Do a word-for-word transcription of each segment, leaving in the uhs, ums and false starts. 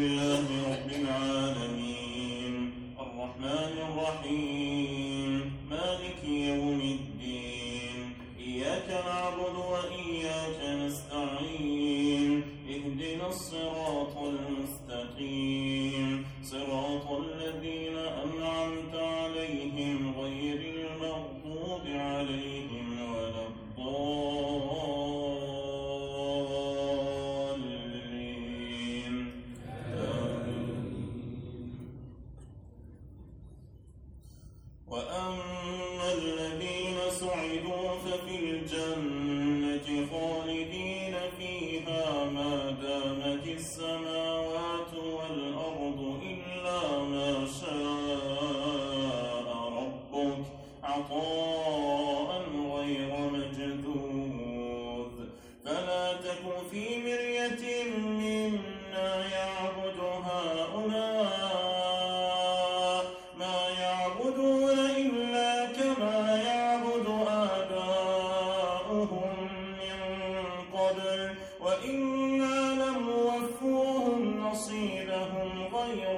لله رب العالمين الرحمن الرحيم مالك يوم الدين إياك نعبد وإياك نستعين اهدنا الصراط المستقيم صراط الذين أنعمت عليهم غير المغضوب عليهم ولا الضالين وأما الذين سعدوا ففي الجنة خالدين فيها ما دامت السماوات والأرض إلا ما شاء ربك عطاء غير مجذوذ فلا تك في مرية مما يعبد هؤلاء ما يعبدون إلا كما يعبد آباؤهم من قبل وإنا لموفوهم نصيبهم غير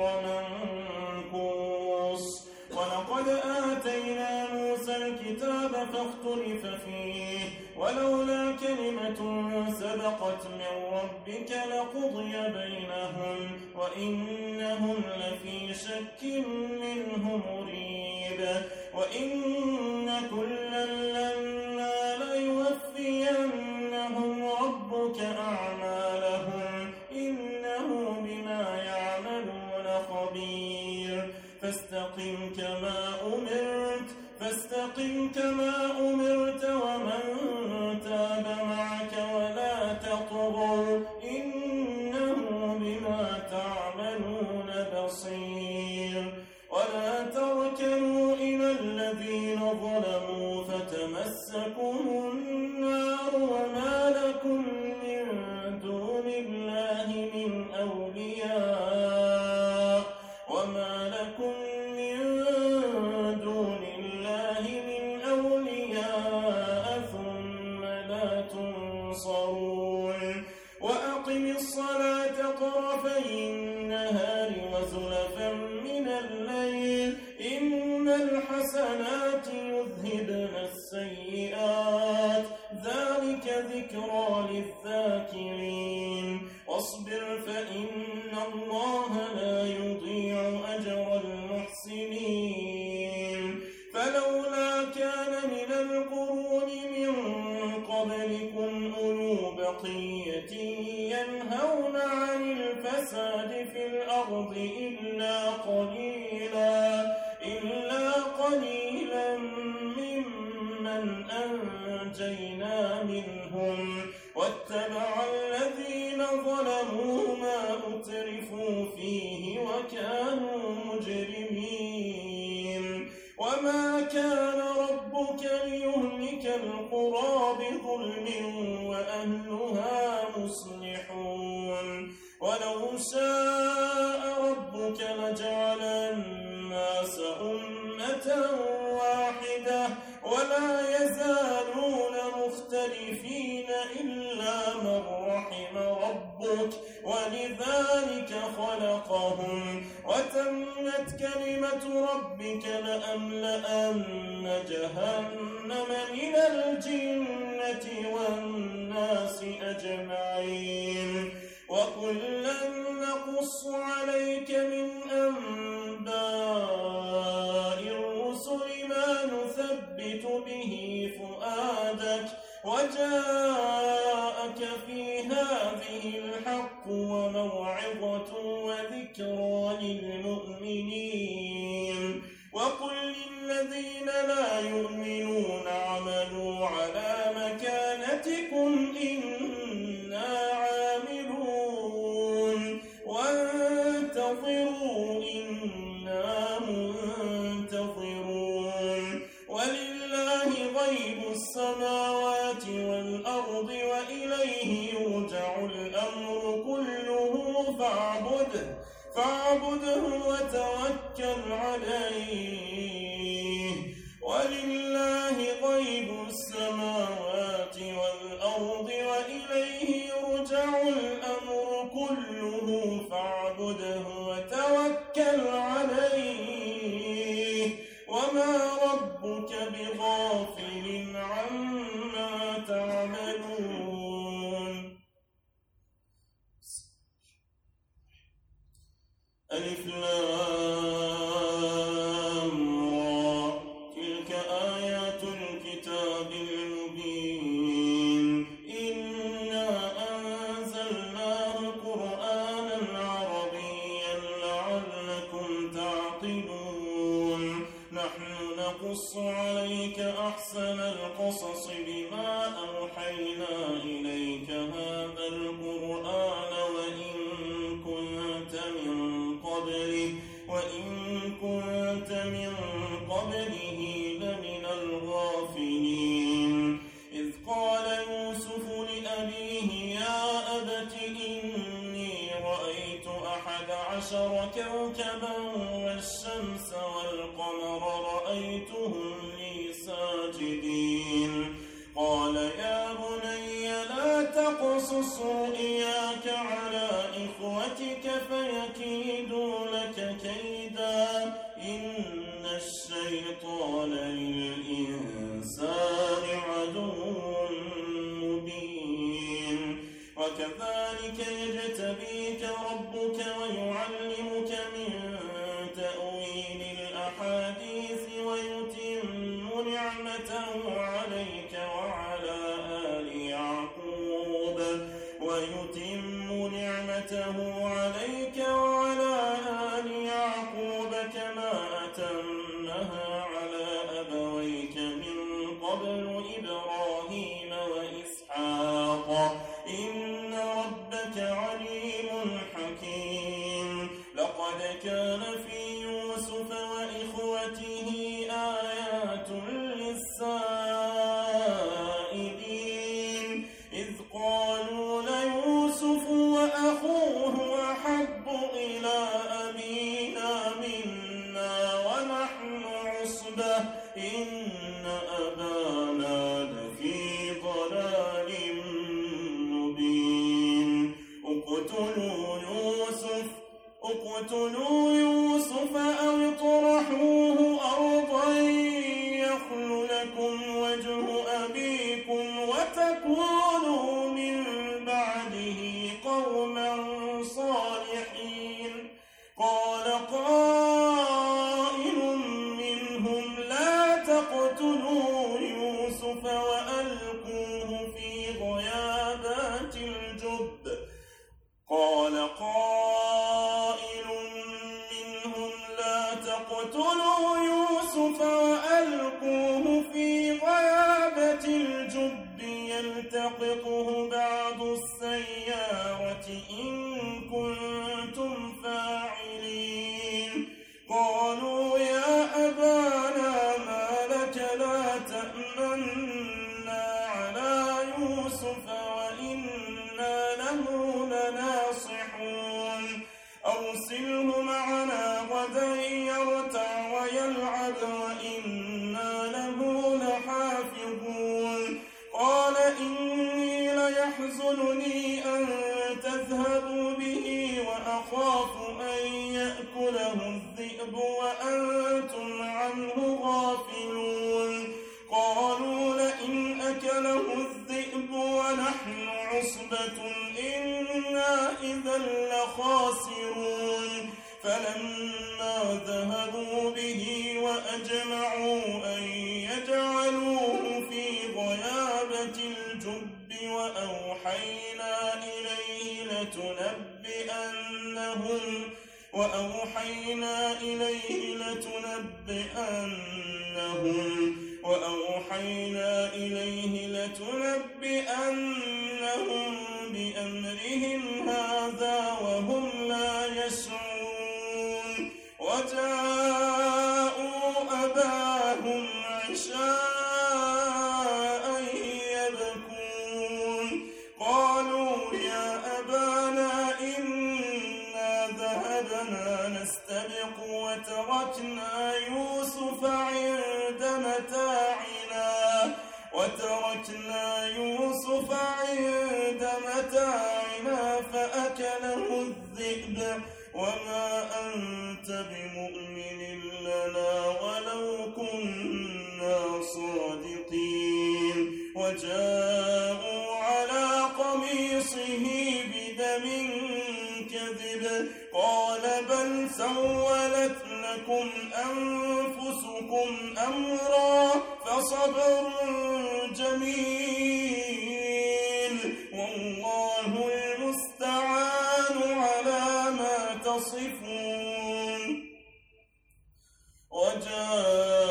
منقوص ولقد آتينا موسى الكتاب فاختلف فيه ولولا كلمة سبقت من ربك لقضي بينهم وإنهم لفي شك منه مريب وإن كلا لما ليوفينهم ربك أعمالهم إنه بما يعملون خبير فاستقم كما أمرت فاستقم كما أمرت ومن تاب معك ولا تطغوا إنه بما تعملون بصير ولا تركنوا إلى الذين ظلموا فتمسكم النار وما لكم من دون الله من أولياء وما لكم من دون الله من أولياء ثم لا تنصرون وأقم الصلاة طرفي النهار وزلفا من الليل إن الحسنات يذهبن السيئات ذلك ذكرى للذاكرين واصبر فإن الله لا يضيع أجر المحسنين فلولا كان من القرون من قبلكم أولو بقية ينهون عن الفساد في الأرض إلا قليلا إلا قليلا ممن أنجينا منهم واتبع الذين ظلموا ما أترفوا فيه وكانوا مجرمين وما كان ربك ليهلك القرى بظلم وأهلها مصلحون ولو شاء ربك لجعل الناس أمة واحدة ولا يزالون مختلفين إلا من رحم ربك ولذلك خلقهم وتمت كلمة ربك لأملأن جهنم من الجنة والناس أجمعين وكلا نقص عليك من أنباء الرسل ما نثبت به فؤادك وجاءك في هذه الحق وموعظة وذكرى للمؤمنين وقل للذين لا يؤمنون اعملوا على مكانتكم إنا عاملون وانتظروا إنا منتظرون ولله غيب السماوات والأرض وإليه يرجع الأمر كله فاعبده فاعبده وتوكل عليه ولله غيب السماوات والأرض وإليه يرجع الأمر كله فاعبده نحن نقص عليك أحسن القصص بما أوحينا إليك هذا القرآن وإن كنت من قبله وإن كنت من قبله لمن الغافلين إذ قال يوسف لأبيه يا أبت إني رأيت أحد عشر كوكبا والشمس والقمر رأيتهم لي ساجدين قال يا بني لا تقصص رؤياك على إخوتك فيكيدوا لك كيدا إن الشيطان للإنسان عدو مبين وكذلك يجتبيك ربك ويعلمك من تأويل الأحاديث ويتم نعمته عليك وعلى آل يعقوب ويتم نعمته عليك وعلى آل يعقوب كما أتمها على أبويك من قبل إبراهيم وإسحاق إن ربك عليم حكيم لقد كان في يوسف وإخوته آيات للسائلين إذ قالوا ليوسف وأخوه أحب إلى أبينا منا ونحن عصبة إن أبانا لفي ضلال مبين اقتلوا يوسف اقتلوا يوسف أو اطرحوه أرضا يخل لكم وجه أبيكم وتكونوا من بعده قوما صالحين قال قائل منهم لا تقتلوا يوسف وألقوه في غيابات الجب قال قائل منهم لا تقتلوا يوسف وألقوه في غيابة الجب يلتقطه بعض السيارة إن كنتم فاعلين قالوا يا أبانا ما لك لا تأمنا على يوسف وإنا له لناصحون أرسله معنا غدا يرتع ويلعب وإنا له لحافظون قال إني ليحزنني أن تذهبوا به وأخاف أن يأكله الذئب وأنتم عنه غافلون قالوا لئن أكله الذئب ونحن عصبة إنا إذا لخاسرون فلما ذهبوا به وأجمعوا أن يجعلوه في غيابة الجب وأوحينا إليه لتنبئنهم وأوحينا إليه لتنبئنهم وأوحينا إليه لتنبئنهم بأمرهم هذا وهم لا يشعرون وجاءوا أباهم عشاء يبكون قالوا يا أبانا إنا ذهبنا نستبق وتركنا يوسف عند متاعنا وتركنا يوسف عند متاعنا فأكله الذئب وما أنت بمؤمن لنا ولو كنا صادقين وجاءوا على قميصه بدم كذب قال بل سولت لكم أنفسكم أمرا فصبر جميل والله المستعان على ما تصفون وجاء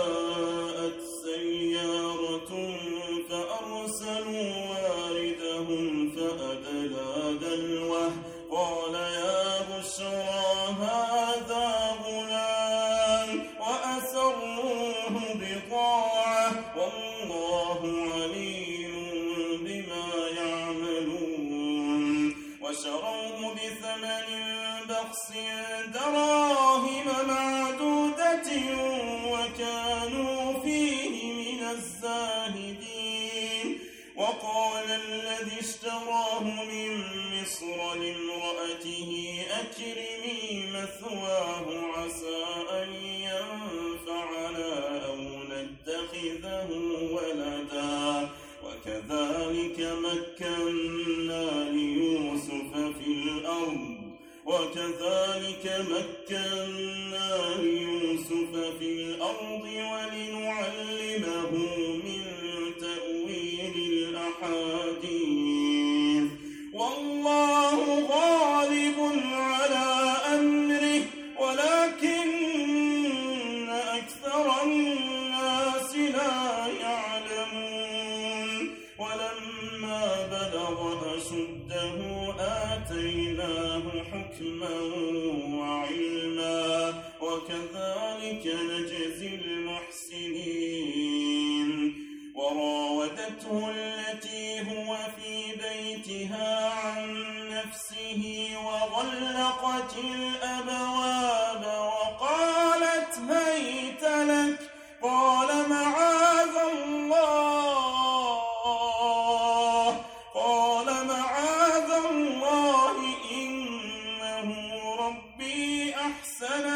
في الأرض ولنعلمه من تأويل الأحاديث والله غالب على أمره ولكن أكثر الناس لا يعلمون ولما بلغ أشده آتيناه حكما وعلما وكذلك نجزي المحسنين وراودته التي هو في بيتها عن نفسه وغلقت الأبواب وقالت هيت لك قال معاذ الله قال معاذ الله إنه ربي أحسن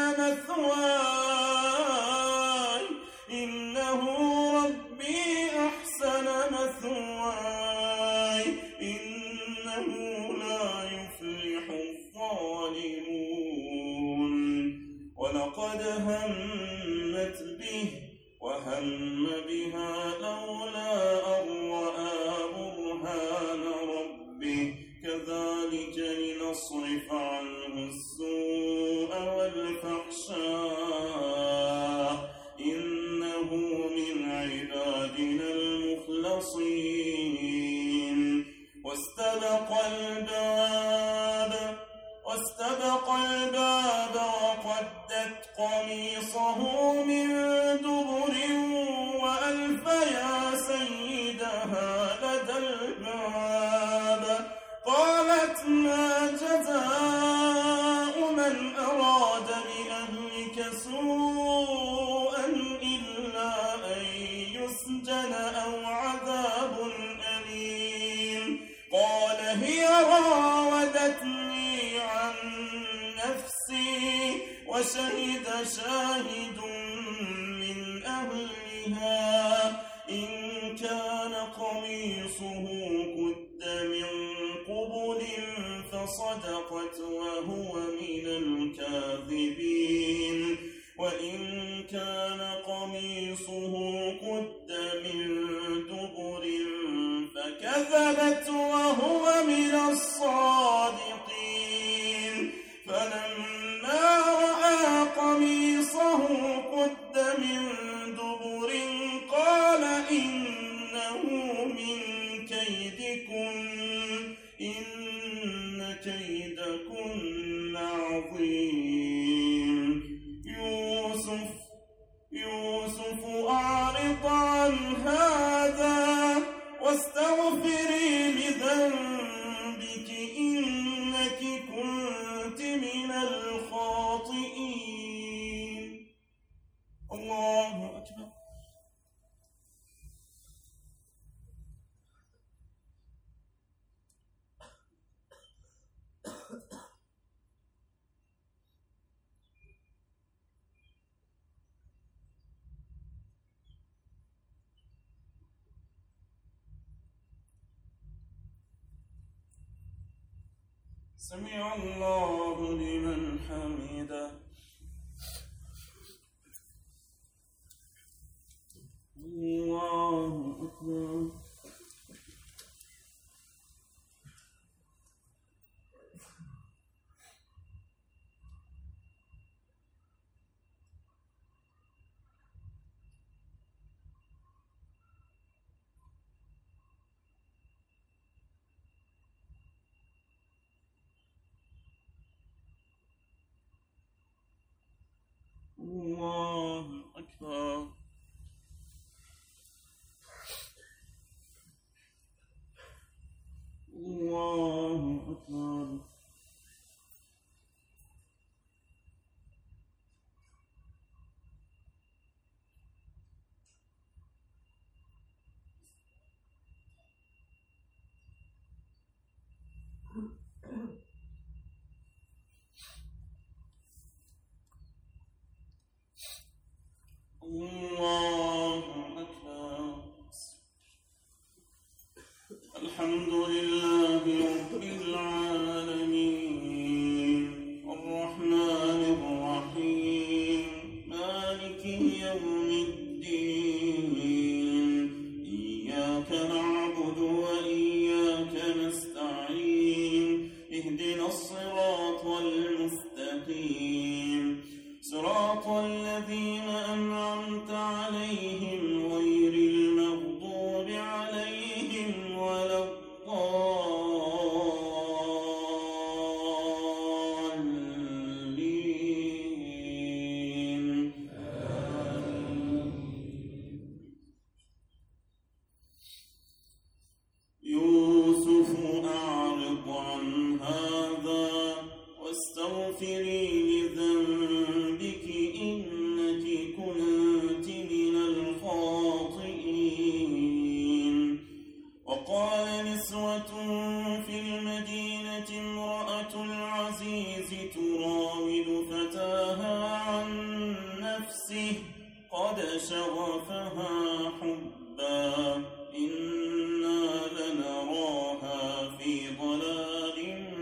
مثواي إنه ربي أحسن مثواي إنه لا يفلح الظالمون ولقد همت به وهم بها لولا أن رأى برهان ربه كذلك لنصرف عنه السوء والفحشاء إنه من عبادنا المخلصين واستبق الباب واستبق الباب وقدت قميصه من دبر وألف يا سيدها لدى الباب قالت ما جزاء من أراد بأهلك سوءا إلا أن يسجن أو عذاب أليم قال هي راودتني عن نفسي وشهد شاهد من أهلها إن كان قميصه قد من قبل فصدقت وهو من الكاذبين وإن كان قميصه قد من دبر فكذبت وهو من الصادقين فلما رأى قميصه قد من دبر قال إنه من كيدكن إن كيدكن عظيم يوسف يوسف أعرض عن هذا واستغفري لذنبك إنك كنت من الخاطئين الله أكبر سمع الله لمن حمده الله أكبر يوم الدين إياك نعبد وإياك نستعين اهدنا الصراط المستقيم صراط الذين أنعمت عليهم غير المغضوب عليهم ولا الضالين آمين. يوسف أعرض عن هذا واستغفري لذنبك إنك كنت من الخاطئين. وقال نسوة في المدينة امرأة العزيز تراود فتاها عن نفسه قد شغفها حبا إنا لنراها في ضلال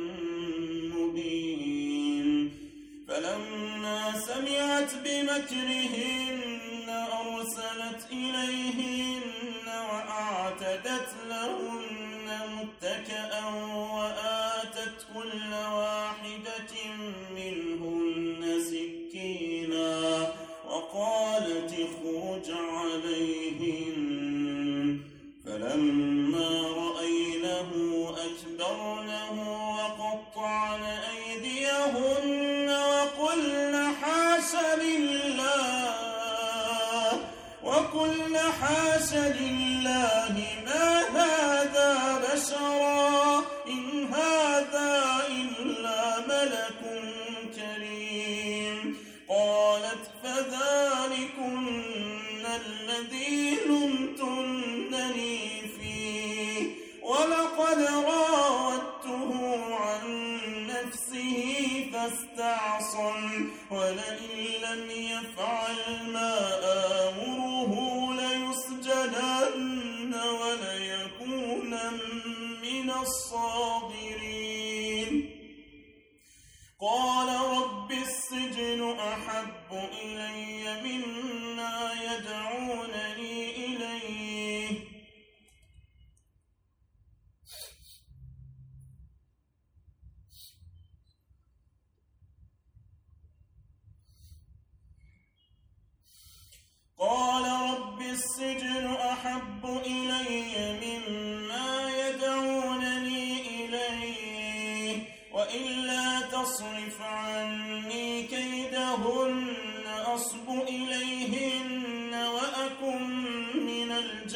مبين. فلما سمعت بمكرهن أرسلت إليهن وأعتدت لهن متكئا وآتت كل واحدة منهن سكينا وقالت اخرج عليهن. فلما رأينه أكبرنه وقطعن أيديهن وقلن حاش لله وقلن حاش لله ما هذا بشرا إن هذا إلا ملك كريم. قالت فذلكن الذي لمتنني فيه ولقد راودته عن نفسه فاستعصم ولئن لم يفعل ما آمره ليسجنن وليكونن من الصاغرين. قال رب السجن أحب إلي مما يدعونني إليه قال رب السجن أحب إلي مما يدعونني إليه وإلا تصرف عني كيدهن أصب إليهن وأكن من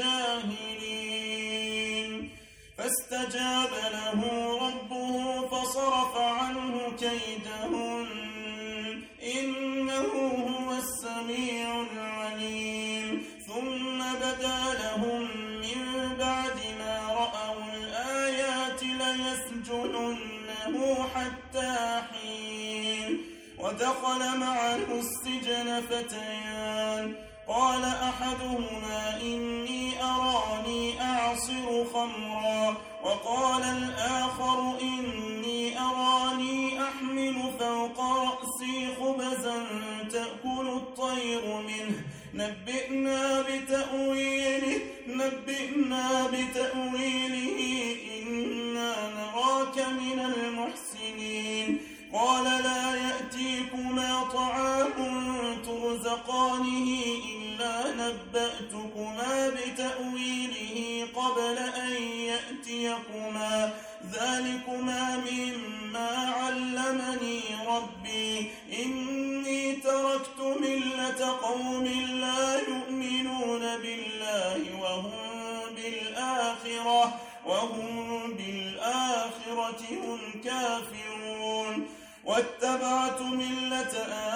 الجاهلين. فاستجاب له ربه فصرف عنه كيدهن إنه هو السميع العليم. ثم بدا لهم من بعد ما رأوا الآيات ليسجننه حتى حين. ودخل معه السجن فتيان قال أحدهما إني أراني أعصر خمرا وقال الآخر إني أراني أحمل فوق رأسي خبزا تأكل الطير منه نبئنا بتأويله نبئنا بتأويله إنا نراك من المحسنين. قال لا يأتيكما طعام ترزقانه إلا نبأتكما بتأويله قبل أن يأتيكما ذلكما مما علمني ربي إني تركت ملة قوم لا يؤمنون بالله وهم بالآخرة وهم بالآخرة هم كافرون. واتبعت ملة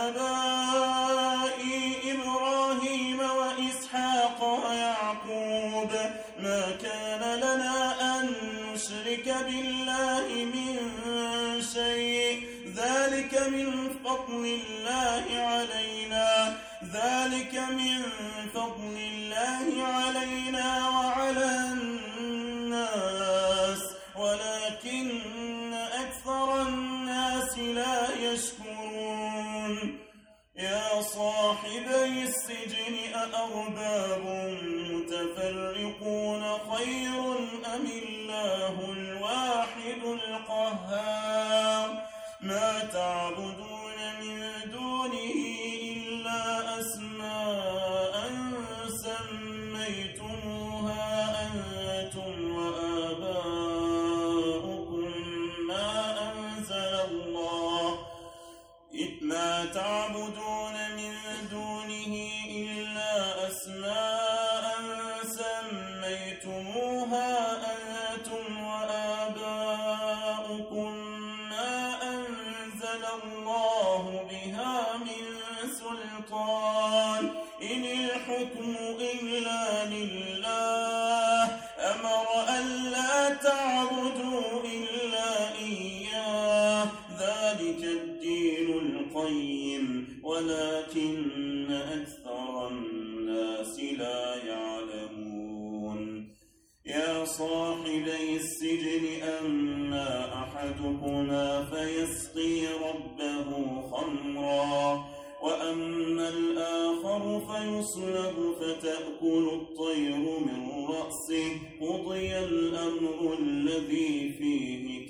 آبائي إبراهيم وإسحاق ويعقوب ما كان لنا أن نشرك بالله من شيء ذلك من فضل الله علينا ذلك من فضل الله علينا وعلى الناس ولكن أكثر الناس لا يشكرون. يا صاحبي السجن أأرباب متفرقون خير أم الله الواحد القهار ما تعبدون من دونه إلا أسماء سميتموها أنتم وآباؤكم ما أنزل الله ما تعبدون من دونه إلا أسماء سميتموها أنتم وآباؤكم ما أنزل الله بها من سلطان إن الحكم إلا لله أمر ألا تعبدوا إلا إياه ذلك الدين القيم ولكن أكثر الناس لا يعلمون يا صاحبي السجن أما أحدكما فيسقي ربه خمرا وأما الآخر فيصلب فتأكل الطير من رأسه قضي الأمر الذي فيه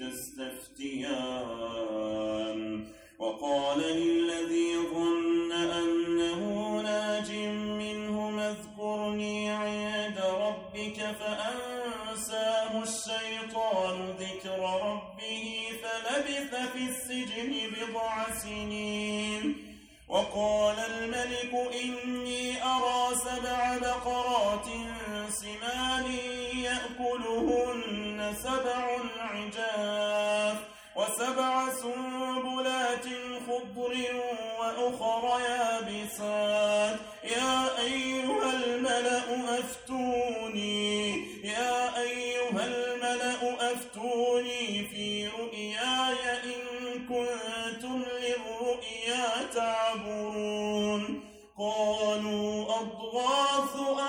تستفتيان وقال للذي ظن أنه ناج منهما اذكرني عند ربك فأنساه الشيطان ذكر ربه فلبث في السجن بضع سنين وقال الملك إني أرى سبع بقرات سمان يأكلهن سبع عجاف وسبع سنبلات خضر وأخر يابسات يا أيها الملأ أفتوني يا أيها الملأ أفتوني في رؤياي إن كنتم للرؤيا تعبرون قالوا أضغاث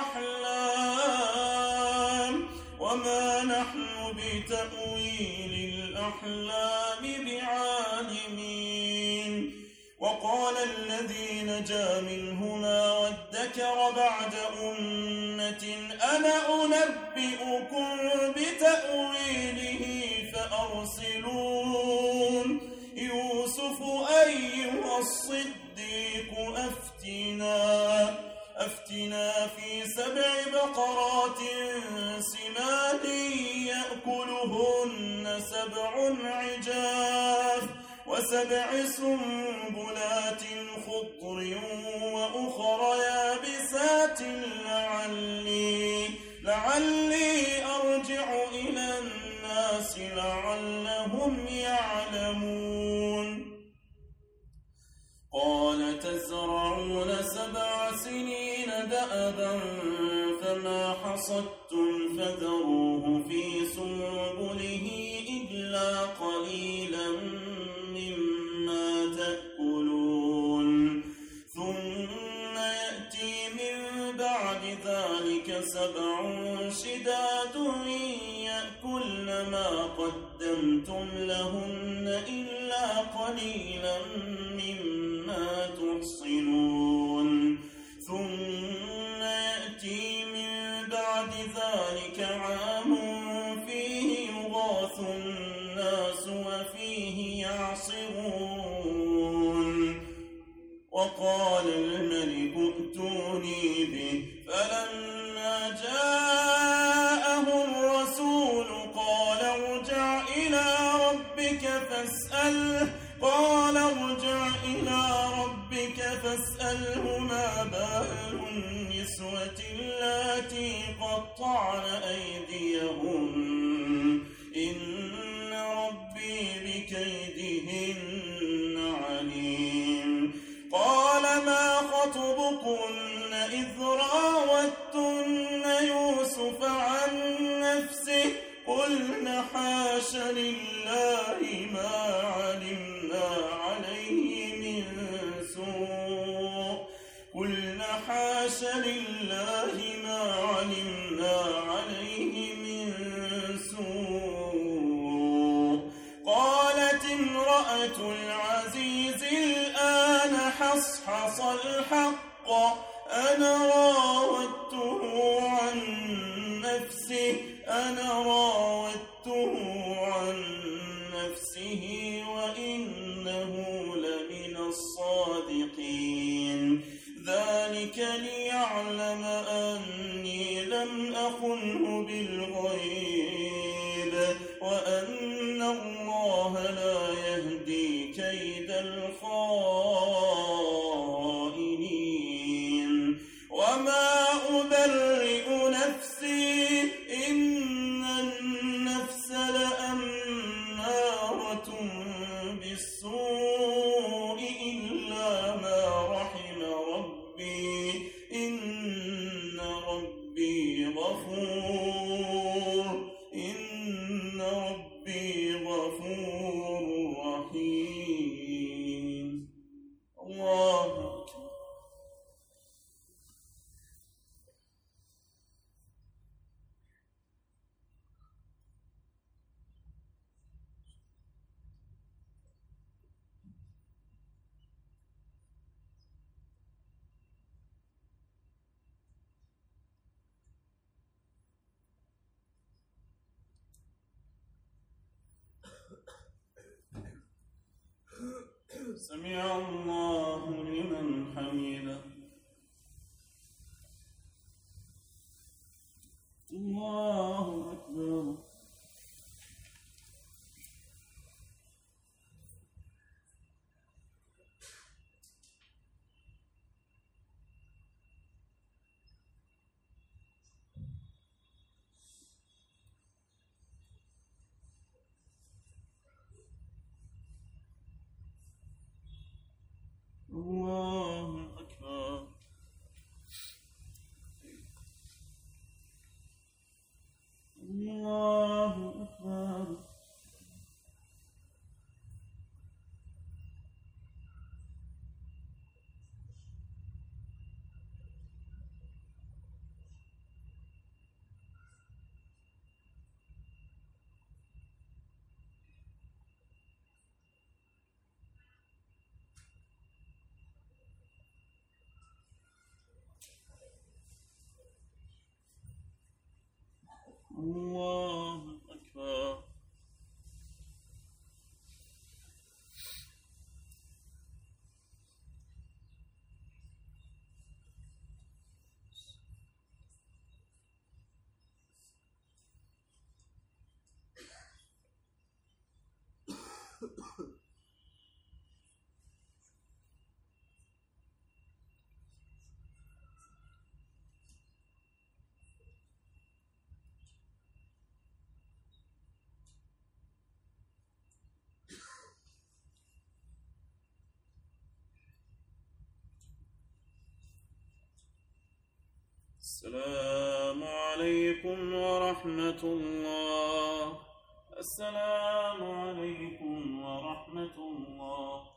أحلام وما نحن بتأويل الأحلام بعالمين وقال الذي نجا منهما وادكر بعد أمة أنا أنبئكم بتأويله فأرسلون يوسف أيها الصديق أفتنا أفتنا في سبع بقرات سمان يأكلهن سبع عجاف وسبع سنبلات خضر وأخر يابسات لعلي لعلي أرجع إلى الناس لعلهم يعلمون قال تزرعون سبع سنين دأبا فما حصدتم فذروه في سنبله إلا قليلا مما تأكلون ثم يأتي من بعد ذلك سبع شداد يأكلن ما قدمتم لهن إلا قليلا مما تحصنون ثم يأتي من بعد ذلك عام فيه يغاث الناس وفيه يعصرون وقال الملك ائتوني به فلما جاءه الرسول قال ارجع إلى ربك فاسأله قال ارجع إلى ربك فاسأله ما بال النسوة اللاتي قطعن أيديهن إن ربي بكيدهن عليم قال ما خطبكن إذ راوتن يوسف عن نفسه قلن حاش لله ما علمنا عليه من سوء قلن حاش لله ما علمنا عليه من سوء قالت امرأة العزيز الآن حصحص الحق أنا ذلك ليعلم أني لم أخنه بالغيب وأن الله لا يهدي كيد الخائنين وما أبرئ نفسي إن النفس لأمارة بالسوء إلا ما رحم ربي إن ربي غفور إن ربي غفور رحيم. الله أكبر. سمع الله لمن حمده. الله أكبر. الله أكبر. الله أكبر. الله أكبر. السلام عليكم ورحمة الله. السلام عليكم ورحمة الله.